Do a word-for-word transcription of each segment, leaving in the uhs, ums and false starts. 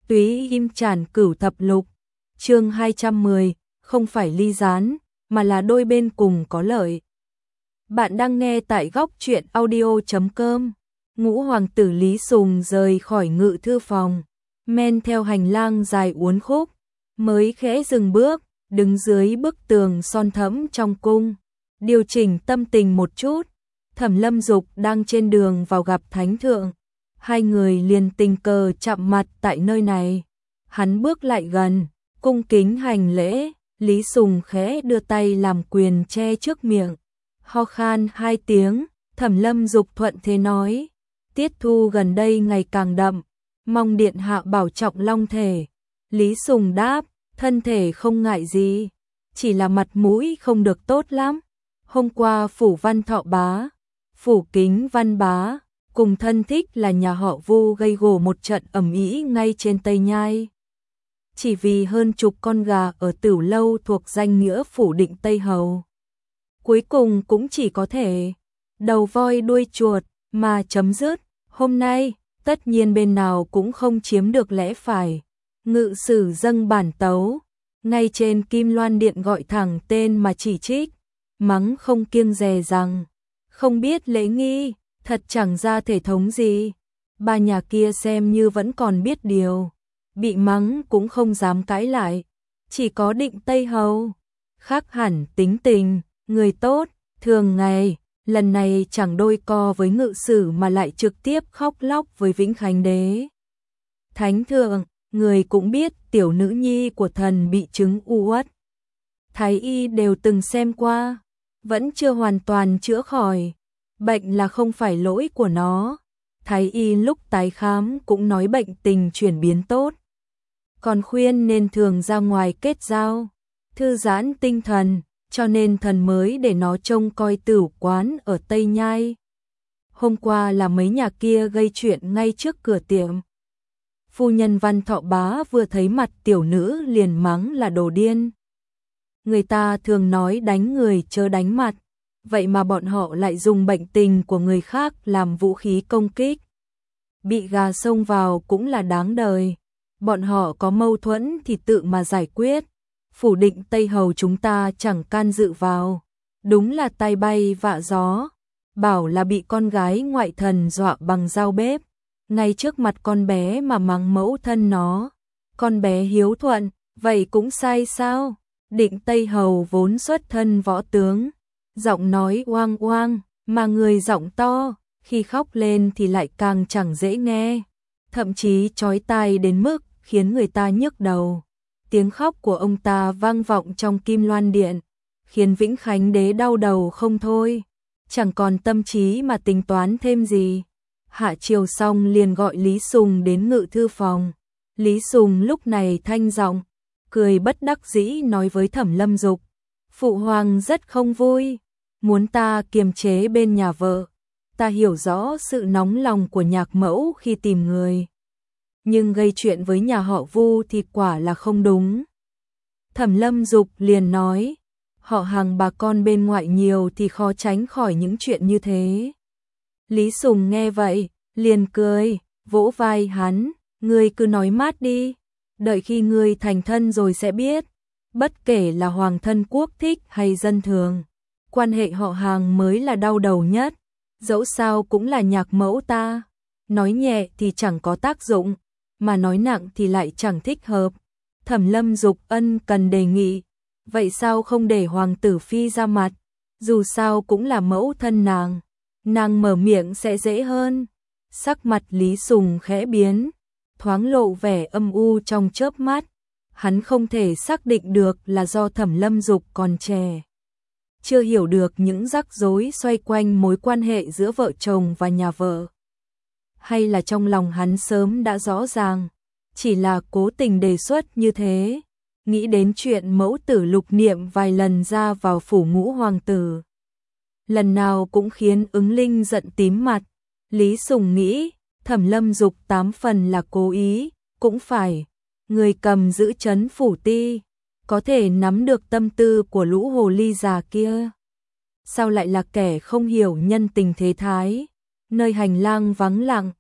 Túy im tràn cửu thập lục, chương hai trăm mười, không phải ly gián, mà là đôi bên cùng có lợi. Bạn đang nghe tại góc truyện audio chấm com. Ngũ hoàng tử Lý Sùng rời khỏi ngự thư phòng, men theo hành lang dài uốn khúc, mới khẽ dừng bước, đứng dưới bức tường son thẫm trong cung, điều chỉnh tâm tình một chút. Thẩm Lâm Dục đang trên đường vào gặp thánh thượng, hai người liền tình cờ chạm mặt tại nơi này. Hắn bước lại gần, cung kính hành lễ, Lý Sùng khẽ đưa tay làm quyền che trước miệng, ho khan hai tiếng. Thẩm Lâm Dục thuận thế nói: tiết thu gần đây ngày càng đậm, mong điện hạ bảo trọng long thể. Lý Sùng đáp: thân thể không ngại gì, chỉ là mặt mũi không được tốt lắm. Hôm qua phủ Văn Thọ bá, phủ Kính Văn bá cùng thân thích là nhà họ Vu gây gổ một trận ầm ĩ ngay trên Tây Nhai. Chỉ vì hơn chục con gà ở Tửu lâu thuộc danh nghĩa phủ Định Tây Hầu, cuối cùng cũng chỉ có thể đầu voi đuôi chuột mà chấm dứt. Hôm nay, tất nhiên bên nào cũng không chiếm được lẽ phải. Ngự sử dâng bản tấu, ngay trên Kim Loan Điện gọi thẳng tên mà chỉ trích, mắng không kiêng dè rằng không biết lễ nghi, thật chẳng ra thể thống gì. Ba nhà kia xem như vẫn còn biết điều, bị mắng cũng không dám cãi lại. Chỉ có Định Tây Hầu khác hẳn tính tình, người tốt, thường ngày, lần này chẳng đôi co với ngự sử mà lại trực tiếp khóc lóc với Vĩnh Khánh Đế. Thánh thượng, người cũng biết tiểu nữ nhi của thần bị chứng u uất, thái y đều từng xem qua, vẫn chưa hoàn toàn chữa khỏi. Bệnh là không phải lỗi của nó, thái y lúc tái khám cũng nói bệnh tình chuyển biến tốt, còn khuyên nên thường ra ngoài kết giao, thư giãn tinh thần, cho nên thần mới để nó trông coi tửu quán ở Tây Nhai. Hôm qua là mấy nhà kia gây chuyện ngay trước cửa tiệm. Phu nhân Văn Thọ bá vừa thấy mặt tiểu nữ liền mắng là đồ điên. Người ta thường nói đánh người chớ đánh mặt, vậy mà bọn họ lại dùng bệnh tình của người khác làm vũ khí công kích. Bị gà xông vào cũng là đáng đời, bọn họ có mâu thuẫn thì tự mà giải quyết. Phủ Định Tây Hầu chúng ta chẳng can dự vào, đúng là tai bay vạ gió. Bảo là bị con gái ngoại thần dọa bằng dao bếp, ngay trước mặt con bé mà mắng mẫu thân nó. Con bé hiếu thuận, vậy cũng sai sao? Định Tây Hầu vốn xuất thân võ tướng, giọng nói oang oang, mà người giọng to, khi khóc lên thì lại càng chẳng dễ nghe, thậm chí chói tai đến mức khiến người ta nhức đầu. Tiếng khóc của ông ta vang vọng trong Kim Loan Điện, khiến Vĩnh Khánh Đế đau đầu không thôi, chẳng còn tâm trí mà tính toán thêm gì. Hạ triều xong liền gọi Lý Sùng đến ngự thư phòng. Lý Sùng lúc này thanh giọng, cười bất đắc dĩ nói với Thẩm Lâm Dục: phụ hoàng rất không vui, muốn ta kiềm chế bên nhà vợ. Ta hiểu rõ sự nóng lòng của nhạc mẫu khi tìm người, nhưng gây chuyện với nhà họ Vu thì quả là không đúng. Thẩm Lâm Dục liền nói: họ hàng bà con bên ngoại nhiều thì khó tránh khỏi những chuyện như thế. Lý Sùng nghe vậy, liền cười, vỗ vai hắn: ngươi cứ nói mát đi, đợi khi ngươi thành thân rồi sẽ biết. Bất kể là hoàng thân quốc thích hay dân thường, quan hệ họ hàng mới là đau đầu nhất, dẫu sao cũng là nhạc mẫu ta. Nói nhẹ thì chẳng có tác dụng, mà nói nặng thì lại chẳng thích hợp. Thẩm Lâm Dục ân cần đề nghị: vậy sao không để hoàng tử phi ra mặt, dù sao cũng là mẫu thân nàng, nàng mở miệng sẽ dễ hơn. Sắc mặt Lý Sùng khẽ biến, thoáng lộ vẻ âm u trong chớp mắt. Hắn không thể xác định được là do Thẩm Lâm Dục còn trẻ, chưa hiểu được những rắc rối xoay quanh mối quan hệ giữa vợ chồng và nhà vợ, hay là trong lòng hắn sớm đã rõ ràng, chỉ là cố tình đề xuất như thế. Nghĩ đến chuyện mẫu tử Lục Niệm vài lần ra vào phủ ngũ hoàng tử, lần nào cũng khiến ứng linh giận tím mặt. Lý Sùng nghĩ Thẩm Lâm Dục tám phần là cố ý, cũng phải người cầm giữ trấn phủ ti, có thể nắm được tâm tư của lũ hồ ly già kia, sao lại là kẻ không hiểu nhân tình thế thái. Nơi hành lang vắng lặng,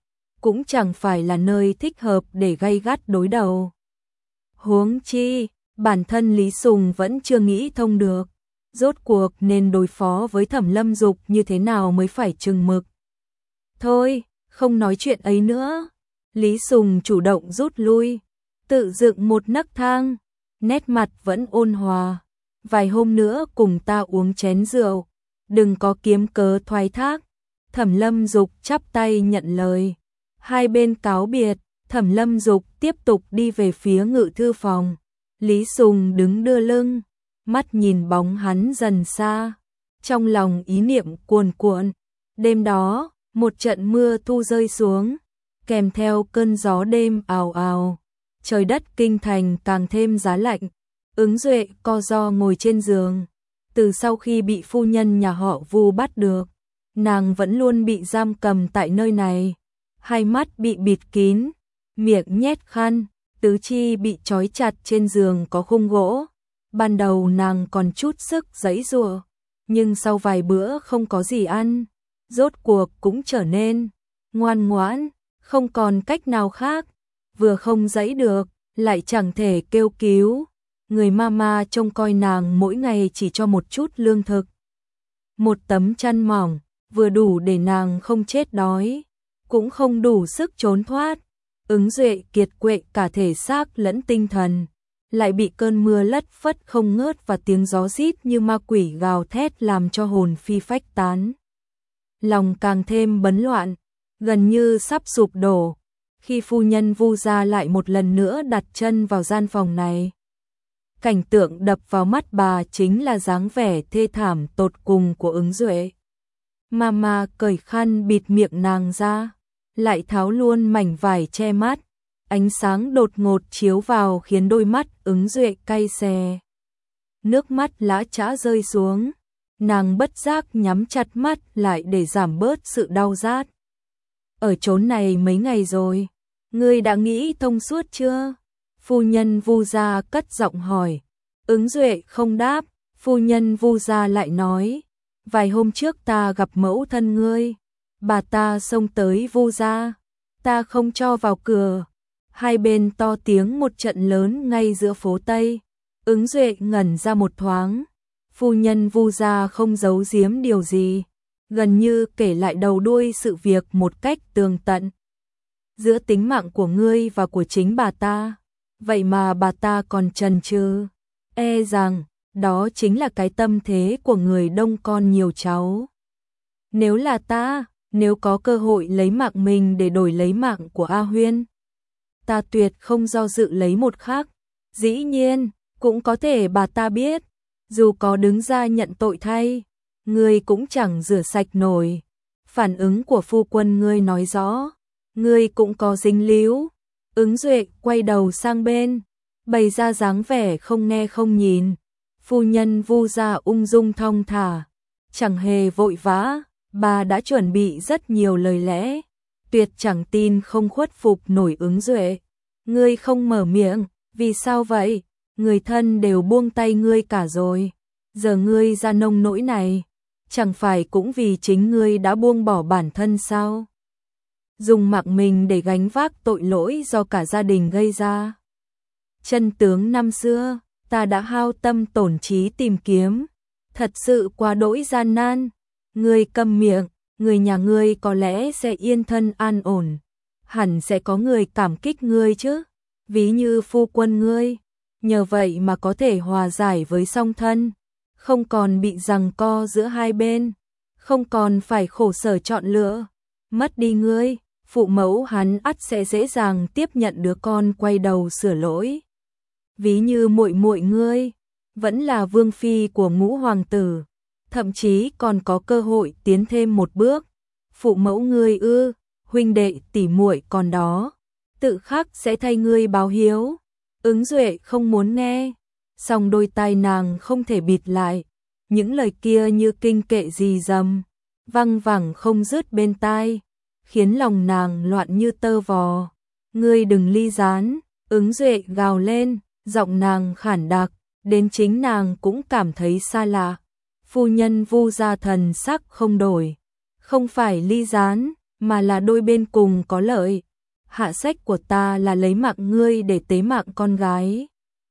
cũng chẳng phải là nơi thích hợp để gay gắt đối đầu. Huống chi, bản thân Lý Sùng vẫn chưa nghĩ thông được, rốt cuộc nên đối phó với Thẩm Lâm Dục như thế nào mới phải chừng mực. Thôi, không nói chuyện ấy nữa. Lý Sùng chủ động rút lui, tự dựng một nấc thang, nét mặt vẫn ôn hòa. Vài hôm nữa cùng ta uống chén rượu, đừng có kiếm cớ thoái thác. Thẩm Lâm Dục chắp tay nhận lời. Hai bên cáo biệt, Thẩm Lâm Dục tiếp tục đi về phía ngự thư phòng. Lý Sùng đứng đưa lưng, mắt nhìn bóng hắn dần xa, trong lòng ý niệm cuồn cuộn. Đêm đó, một trận mưa thu rơi xuống, kèm theo cơn gió đêm ào ào, trời đất kinh thành càng thêm giá lạnh. Ứng Duệ co ro ngồi trên giường, từ sau khi bị phu nhân nhà họ Vu bắt được, nàng vẫn luôn bị giam cầm tại nơi này, hai mắt bị bịt kín, miệng nhét khăn, tứ chi bị trói chặt trên giường có khung gỗ. Ban đầu nàng còn chút sức giãy giụa, nhưng sau vài bữa không có gì ăn, rốt cuộc cũng trở nên ngoan ngoãn, không còn cách nào khác, vừa không giãy được, lại chẳng thể kêu cứu. Người mama trông coi nàng mỗi ngày chỉ cho một chút lương thực, một tấm chăn mỏng, vừa đủ để nàng không chết đói, cũng không đủ sức trốn thoát. Ứng Duệ kiệt quệ cả thể xác lẫn tinh thần, lại bị cơn mưa lất phất không ngớt và tiếng gió rít như ma quỷ gào thét làm cho hồn phi phách tán. Lòng càng thêm bấn loạn, gần như sắp sụp đổ, khi phu nhân Vu gia lại một lần nữa đặt chân vào gian phòng này. Cảnh tượng đập vào mắt bà chính là dáng vẻ thê thảm tột cùng của Ứng Duệ. Mama cởi khăn bịt miệng nàng ra, lại tháo luôn mảnh vải che mắt. Ánh sáng đột ngột chiếu vào khiến đôi mắt Ứng Duệ cay xè. Nước mắt lã chã rơi xuống, nàng bất giác nhắm chặt mắt lại để giảm bớt sự đau rát. Ở chốn này mấy ngày rồi, ngươi đã nghĩ thông suốt chưa? Phu nhân Vu gia cất giọng hỏi. Ứng Duệ không đáp, phu nhân Vu gia lại nói, vài hôm trước ta gặp mẫu thân ngươi, bà ta xông tới Vu gia, ta không cho vào cửa. Hai bên to tiếng một trận lớn ngay giữa phố Tây. Ứng Duệ ngẩn ra một thoáng, phu nhân Vu gia không giấu giếm điều gì, gần như kể lại đầu đuôi sự việc một cách tường tận. Giữa tính mạng của ngươi và của chính bà ta, vậy mà bà ta còn chần chừ, e rằng đó chính là cái tâm thế của người đông con nhiều cháu. Nếu là ta, nếu có cơ hội lấy mạng mình để đổi lấy mạng của A Huyên, ta tuyệt không do dự lấy một khắc. Dĩ nhiên, cũng có thể bà ta biết, dù có đứng ra nhận tội thay, ngươi cũng chẳng rửa sạch nổi. Phản ứng của phu quân ngươi nói rõ, ngươi cũng có dính líu. Ứng Duệ quay đầu sang bên, bày ra dáng vẻ không nghe không nhìn. Phu nhân Vu gia ung dung thong thả, chẳng hề vội vã, bà đã chuẩn bị rất nhiều lời lẽ, tuyệt chẳng tin không khuất phục nổi Ứng Duệ. Ngươi không mở miệng, vì sao vậy? Người thân đều buông tay ngươi cả rồi, giờ ngươi ra nông nỗi này, chẳng phải cũng vì chính ngươi đã buông bỏ bản thân sao? Dùng mạng mình để gánh vác tội lỗi do cả gia đình gây ra. Chân tướng năm xưa, ta đã hao tâm tổn trí tìm kiếm, thật sự quá đỗi gian nan. Ngươi câm miệng, người nhà ngươi có lẽ sẽ yên thân an ổn, hẳn sẽ có người cảm kích ngươi chứ, ví như phu quân ngươi, nhờ vậy mà có thể hòa giải với song thân, không còn bị giằng co giữa hai bên, không còn phải khổ sở chọn lựa. Mất đi ngươi, phụ mẫu hắn ắt sẽ dễ dàng tiếp nhận đứa con quay đầu sửa lỗi. Ví như muội muội ngươi, vẫn là vương phi của ngũ hoàng tử, thậm chí còn có cơ hội tiến thêm một bước. Phụ mẫu ngươi ư, huynh đệ tỷ muội còn đó, tự khắc sẽ thay ngươi báo hiếu. Ứng Duệ không muốn nghe, song đôi tai nàng không thể bịt lại, những lời kia như kinh kệ rì rầm, văng vẳng không dứt bên tai, khiến lòng nàng loạn như tơ vò. Ngươi đừng ly gián, Ứng Duệ gào lên, giọng nàng khản đặc, đến chính nàng cũng cảm thấy xa lạ. Phu nhân Vu gia thần sắc không đổi, không phải ly gián, mà là đôi bên cùng có lợi. Hạ sách của ta là lấy mạng ngươi để tế mạng con gái.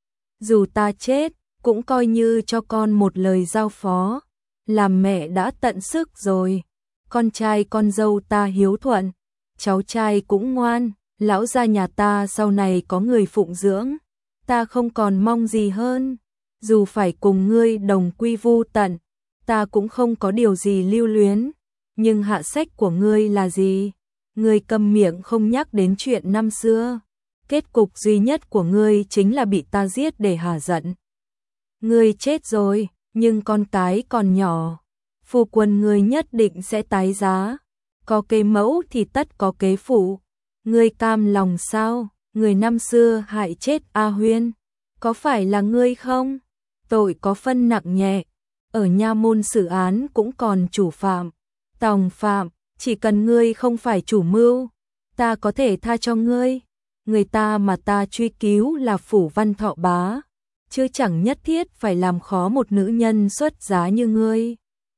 Dù ta chết, cũng coi như cho con một lời giao phó. Làm mẹ đã tận sức rồi. Con trai con dâu ta hiếu thuận, cháu trai cũng ngoan, lão gia nhà ta sau này có người phụng dưỡng. Ta không còn mong gì hơn. Dù phải cùng ngươi đồng quy vu tận, ta cũng không có điều gì lưu luyến. Nhưng hạ sách của ngươi là gì? Ngươi câm miệng không nhắc đến chuyện năm xưa. Kết cục duy nhất của ngươi chính là bị ta giết để hả giận. Ngươi chết rồi, nhưng con cái còn nhỏ. Phu quân ngươi nhất định sẽ tái giá. Có kế mẫu thì tất có kế phụ. Ngươi cam lòng sao? Người năm xưa hại chết A Huyên, có phải là ngươi không? Tội có phân nặng nhẹ. Ở nha môn xử án cũng còn chủ phạm, tòng phạm. Chỉ cần ngươi không phải chủ mưu, ta có thể tha cho ngươi. Người ta mà ta truy cứu là Phủ Văn Thọ Bá, chứ chẳng nhất thiết phải làm khó một nữ nhân xuất giá như ngươi.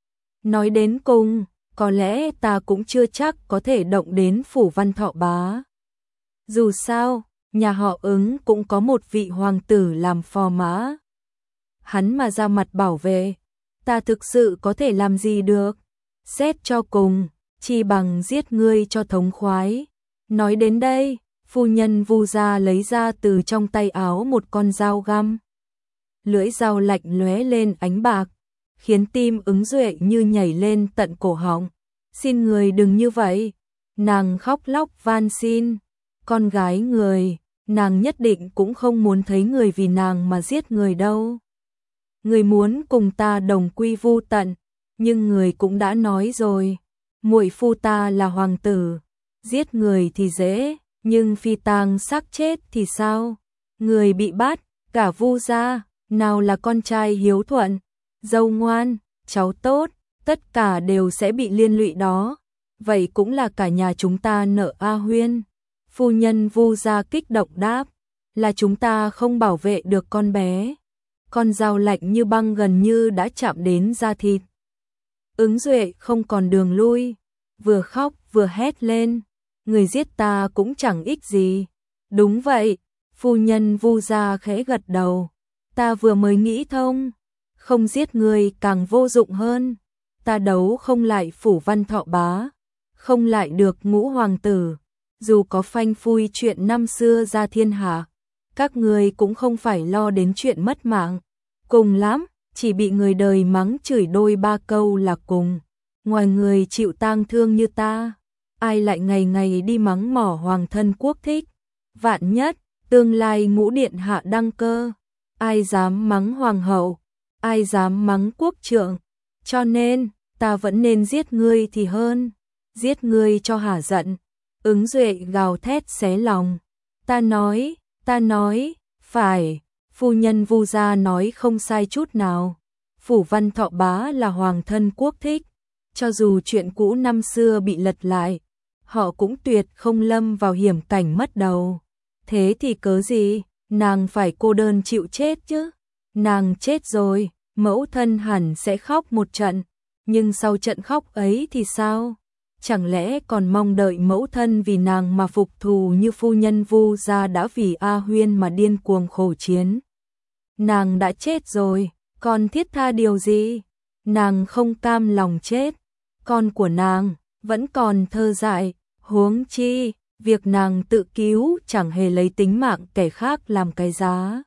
Nói đến cùng, có lẽ ta cũng chưa chắc có thể động đến Phủ Văn Thọ Bá. Dù sao, nhà họ Ứng cũng có một vị hoàng tử làm phò mã. Hắn mà ra mặt bảo vệ, ta thực sự có thể làm gì được. Xét cho cùng, chi bằng giết ngươi cho thống khoái. Nói đến đây, phu nhân Vu gia lấy ra từ trong tay áo một con dao găm. Lưỡi dao lạnh lóe lên ánh bạc, khiến tim Ứng Duệ như nhảy lên tận cổ họng. Xin người đừng như vậy. Nàng khóc lóc van xin. Con gái người, nàng nhất định cũng không muốn thấy người vì nàng mà giết người đâu. Người muốn cùng ta đồng quy vu tận, nhưng người cũng đã nói rồi, muội phu ta là hoàng tử, giết người thì dễ, nhưng phi tang xác chết thì sao? Người bị bắt, cả Vu gia, nào là con trai hiếu thuận, dâu ngoan, cháu tốt, tất cả đều sẽ bị liên lụy đó. Vậy cũng là cả nhà chúng ta nợ A Huyên. Phu nhân Vu gia kích động đáp, là chúng ta không bảo vệ được con bé. Con dao lạnh như băng gần như đã chạm đến da thịt. Ứng Duệ không còn đường lui, vừa khóc vừa hét lên, người giết ta cũng chẳng ích gì. Đúng vậy, phu nhân Vu gia khẽ gật đầu, ta vừa mới nghĩ thông, không giết người càng vô dụng hơn. Ta đấu không lại Phủ Văn Thọ Bá, không lại được Ngũ hoàng tử, dù có phanh phui chuyện năm xưa ra thiên hạ, các người cũng không phải lo đến chuyện mất mạng. Cùng lắm, chỉ bị người đời mắng chửi đôi ba câu là cùng. Ngoài người chịu tang thương như ta, ai lại ngày ngày đi mắng mỏ hoàng thân quốc thích. Vạn nhất, tương lai Ngũ điện hạ đăng cơ, ai dám mắng hoàng hậu, ai dám mắng quốc trượng. Cho nên, ta vẫn nên giết ngươi thì hơn, giết ngươi cho hả giận. Ứng Duệ gào thét xé lòng. Ta nói, ta nói, phải, phu nhân Vu gia nói không sai chút nào. Phủ Văn Thọ Bá là hoàng thân quốc thích, cho dù chuyện cũ năm xưa bị lật lại, họ cũng tuyệt không lâm vào hiểm cảnh mất đầu. Thế thì cớ gì, nàng phải cô đơn chịu chết chứ? Nàng chết rồi, mẫu thân hẳn sẽ khóc một trận, nhưng sau trận khóc ấy thì sao? Chẳng lẽ còn mong đợi mẫu thân vì nàng mà phục thù như phu nhân Vu gia đã vì A Huyên mà điên cuồng khổ chiến? Nàng đã chết rồi, còn thiết tha điều gì? Nàng không cam lòng chết, con của nàng vẫn còn thơ dại, huống chi, việc nàng tự cứu chẳng hề lấy tính mạng kẻ khác làm cái giá.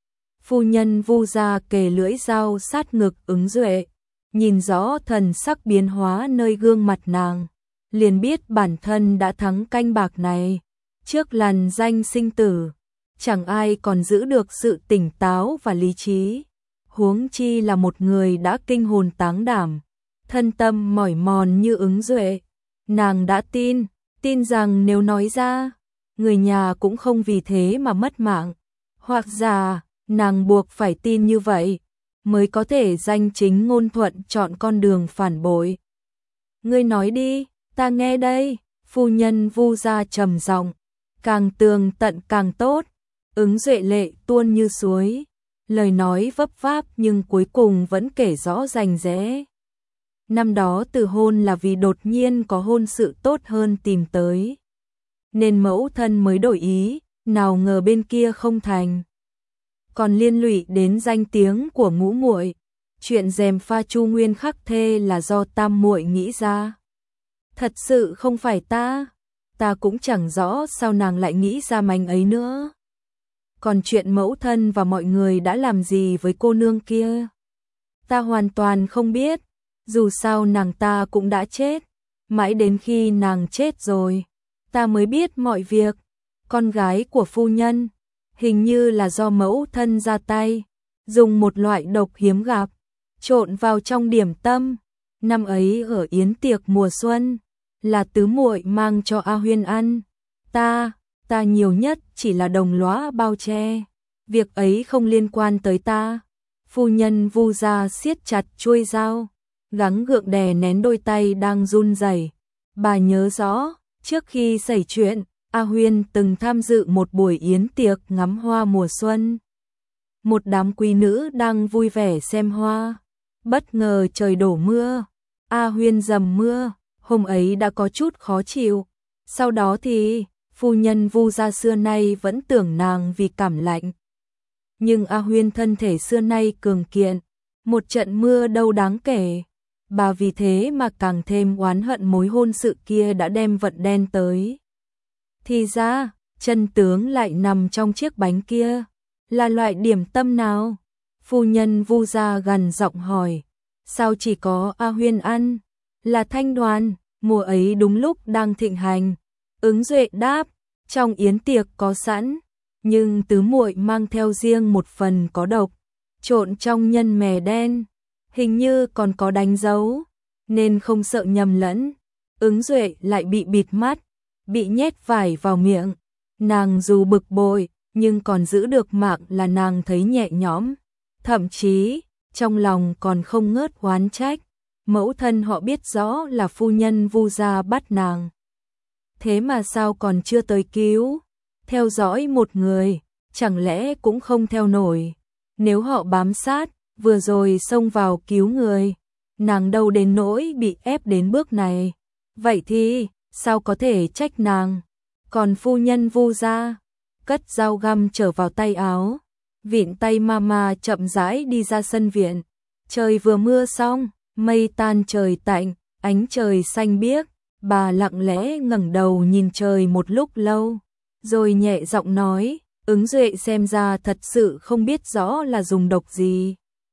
Phu nhân Vu gia kề lưỡi dao sát ngực Ứng Duệ, nhìn rõ thần sắc biến hóa nơi gương mặt nàng, liền biết bản thân đã thắng canh bạc này. Trước lằn danh sinh tử, chẳng ai còn giữ được sự tỉnh táo và lý trí, huống chi là một người đã kinh hồn táng đảm, thân tâm mỏi mòn như Ứng Duệ. Nàng đã tin, tin rằng nếu nói ra, người nhà cũng không vì thế mà mất mạng, hoặc giả nàng buộc phải tin như vậy mới có thể danh chính ngôn thuận chọn con đường phản bội. Ngươi nói đi, ta nghe đây. Phu nhân Vu gia trầm giọng, càng tường tận càng tốt. Ứng Duệ lệ tuôn như suối, lời nói vấp váp nhưng cuối cùng vẫn kể rõ rành rẽ. Năm đó từ hôn là vì đột nhiên có hôn sự tốt hơn tìm tới, nên mẫu thân mới đổi ý, nào ngờ bên kia không thành. Còn liên lụy đến danh tiếng của ngũ muội, chuyện gièm pha Chu Nguyên khắc thê là do tam muội nghĩ ra. Thật sự không phải ta, ta cũng chẳng rõ sao nàng lại nghĩ ra manh ấy nữa. Còn chuyện mẫu thân và mọi người đã làm gì với cô nương kia, ta hoàn toàn không biết, dù sao nàng ta cũng đã chết, mãi đến khi nàng chết rồi, ta mới biết mọi việc. Con gái của phu nhân, hình như là do mẫu thân ra tay, dùng một loại độc hiếm gặp, trộn vào trong điểm tâm. Năm ấy ở yến tiệc mùa xuân, là tứ muội mang cho A Huyên ăn. Ta, ta nhiều nhất chỉ là đồng lóa bao che. Việc ấy không liên quan tới ta. Phu nhân Vu gia siết chặt chuôi dao, gắng gượng đè nén đôi tay đang run rẩy. Bà nhớ rõ, trước khi xảy chuyện, A Huyên từng tham dự một buổi yến tiệc ngắm hoa mùa xuân. Một đám quý nữ đang vui vẻ xem hoa. Bất ngờ trời đổ mưa. A Huyên dầm mưa, hôm ấy đã có chút khó chịu. Sau đó thì, phu nhân Vu gia xưa nay vẫn tưởng nàng vì cảm lạnh. Nhưng A Huyên thân thể xưa nay cường kiện, một trận mưa đâu đáng kể. Bà vì thế mà càng thêm oán hận mối hôn sự kia đã đem vận đen tới. Thì ra, chân tướng lại nằm trong chiếc bánh kia. Là loại điểm tâm nào? Phu nhân Vu gia gằn giọng hỏi. Sao chỉ có A Huyên ăn? Là thanh đoàn, mùa ấy đúng lúc đang thịnh hành. Ứng Duệ đáp, trong yến tiệc có sẵn, nhưng tứ muội mang theo riêng một phần có độc, trộn trong nhân mè đen, hình như còn có đánh dấu, nên không sợ nhầm lẫn. Ứng Duệ lại bị bịt mắt, bị nhét vải vào miệng. Nàng dù bực bội, nhưng còn giữ được mạng là nàng thấy nhẹ nhõm. Thậm chí, trong lòng còn không ngớt oán trách. Mẫu thân họ biết rõ là phu nhân Vu gia bắt nàng. Thế mà sao còn chưa tới cứu? Theo dõi một người, chẳng lẽ cũng không theo nổi? Nếu họ bám sát, vừa rồi xông vào cứu người, nàng đâu đến nỗi bị ép đến bước này. Vậy thì, sao có thể trách nàng? Còn phu nhân Vu gia, cất dao găm trở vào tay áo, vịn tay mama chậm rãi đi ra sân viện. Trời vừa mưa xong, mây tan trời tạnh, ánh trời xanh biếc. Bà lặng lẽ ngẩng đầu nhìn trời một lúc lâu, rồi nhẹ giọng nói, Ứng Duệ xem ra thật sự không biết rõ là dùng độc gì.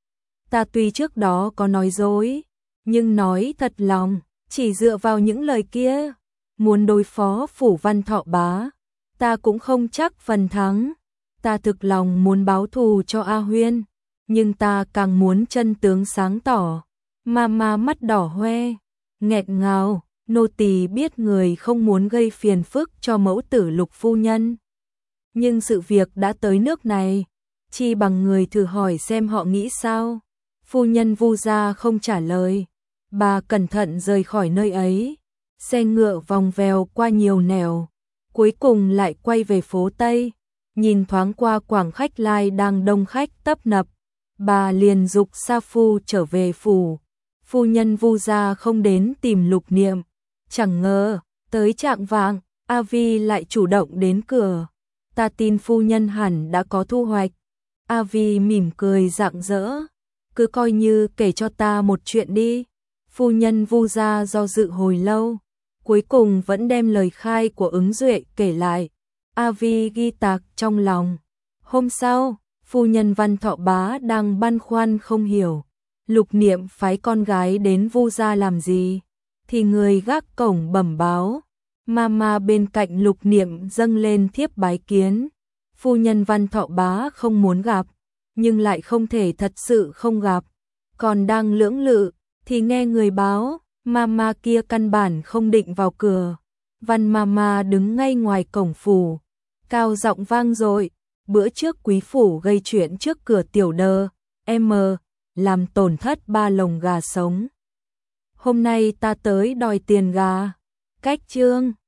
Ta tuy trước đó có nói dối, nhưng nói thật lòng, chỉ dựa vào những lời kia, muốn đối phó Phủ Văn Thọ bá, ta cũng không chắc phần thắng. Ta thực lòng muốn báo thù cho A Huyên, nhưng ta càng muốn chân tướng sáng tỏ. Mama mắt đỏ hoe, nghẹn ngào, nô tỳ biết người không muốn gây phiền phức cho mẫu tử Lục phu nhân. Nhưng sự việc đã tới nước này, chi bằng người thử hỏi xem họ nghĩ sao. Phu nhân Vu gia không trả lời, bà cẩn thận rời khỏi nơi ấy. Xe ngựa vòng vèo qua nhiều nẻo, cuối cùng lại quay về phố Tây. Nhìn thoáng qua quảng khách lai đang đông khách tấp nập, bà liền dục Sa Phu trở về phủ. Phu nhân Vu gia không đến tìm Lục Niệm, chẳng ngờ tới trạng vạng, A Vi lại chủ động đến cửa. Ta tin phu nhân hẳn đã có thu hoạch. A Vi mỉm cười rạng rỡ, cứ coi như kể cho ta một chuyện đi. Phu nhân Vu gia do dự hồi lâu, cuối cùng vẫn đem lời khai của Ứng Duệ kể lại. A Vi ghi tạc trong lòng. Hôm sau, phu nhân Văn Thọ bá đang băn khoăn không hiểu Lục Niệm phái con gái đến Vu gia làm gì, thì người gác cổng bẩm báo, mama bên cạnh Lục Niệm dâng lên thiếp bái kiến. Phu nhân Văn Thọ bá không muốn gặp, nhưng lại không thể thật sự không gặp. Còn đang lưỡng lự, thì nghe người báo, mama kia căn bản không định vào cửa. Văn mama đứng ngay ngoài cổng phủ, cao giọng vang dội, bữa trước quý phủ gây chuyện trước cửa tiểu đơ, em, làm tổn thất ba lồng gà sống. Hôm nay ta tới đòi tiền gà. Cách chương